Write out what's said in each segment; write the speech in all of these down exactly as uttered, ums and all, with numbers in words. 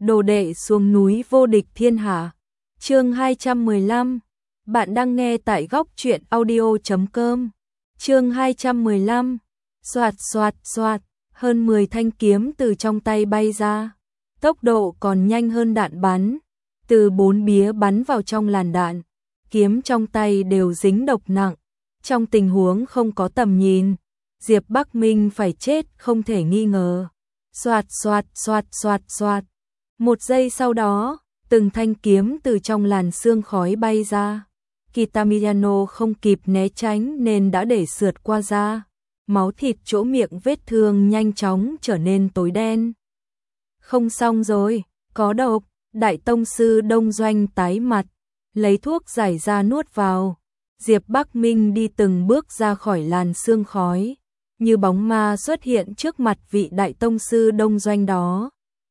đồ đệ xuống núi vô địch thiên hạ. Chương hai trăm mười lăm. Bạn đang nghe tại góc truyện audio chấm com. Chương hai trăm mười lăm. Soạt soạt soạt, hơn mười thanh kiếm từ trong tay bay ra, tốc độ còn nhanh hơn đạn bắn, từ bốn bía bắn vào trong làn đạn. Kiếm trong tay đều dính độc nặng, trong tình huống không có tầm nhìn, Diệp Bắc Minh phải chết không thể nghi ngờ. Soạt soạt soạt soạt soạt. Một giây sau đó, từng thanh kiếm từ trong làn sương khói bay ra. Kitamiyano không kịp né tránh nên đã để sượt qua da. Máu thịt chỗ miệng vết thương nhanh chóng trở nên tối đen. Không xong rồi, có độc. Đại tông sư Đông Doanh tái mặt, lấy thuốc giải ra nuốt vào. Diệp Bắc Minh đi từng bước ra khỏi làn sương khói, như bóng ma xuất hiện trước mặt vị đại tông sư Đông Doanh đó.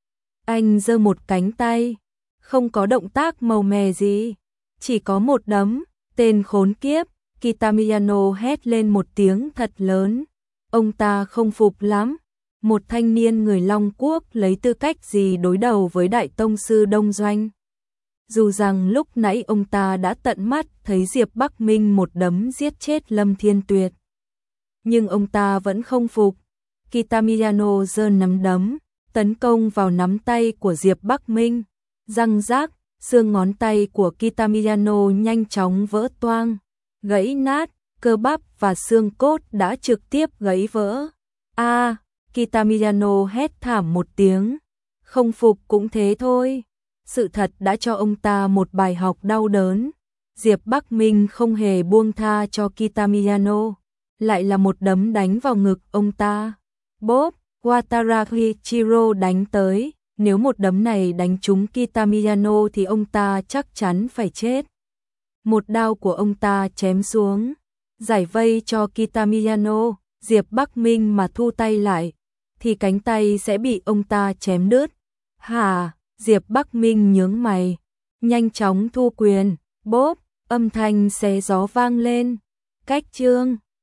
Anh giơ một cánh tay, không có động tác màu mè gì, chỉ có một đấm. Tên khốn kiếp, Kitamiyano hét lên một tiếng thật lớn. Ông ta không phục lắm. Một thanh niên người Long Quốc lấy tư cách gì đối đầu với đại tông sư Đông Doanh. Dù rằng lúc nãy ông ta đã tận mắt thấy Diệp Bắc Minh một đấm giết chết Lâm Thiên Tuyệt, nhưng ông ta vẫn không phục. Kitamiyano giơ nắm đấm, tấn công vào nắm tay của Diệp Bắc Minh. Răng rác, xương ngón tay của Kitamiyano nhanh chóng vỡ toang, gãy nát, cơ bắp và xương cốt đã trực tiếp gãy vỡ. A, à, Kitamiyano hét thảm một tiếng. Không phục cũng thế thôi. Sự thật đã cho ông ta một bài học đau đớn. Diệp Bắc Minh không hề buông tha cho Kitamiyano, lại là một đấm đánh vào ngực ông ta. Bốp, Wataru Hichiro đánh tới. Nếu một đấm này đánh trúng Kitamiyano thì ông ta chắc chắn phải chết. Một đao của ông ta chém xuống, giải vây cho Kitamiyano. Diệp Bắc Minh mà thu tay lại, thì cánh tay sẽ bị ông ta chém đứt. Hả? Diệp Bắc Minh nhướng mày, nhanh chóng thu quyền. Bốp, âm thanh xé gió vang lên. Cách chương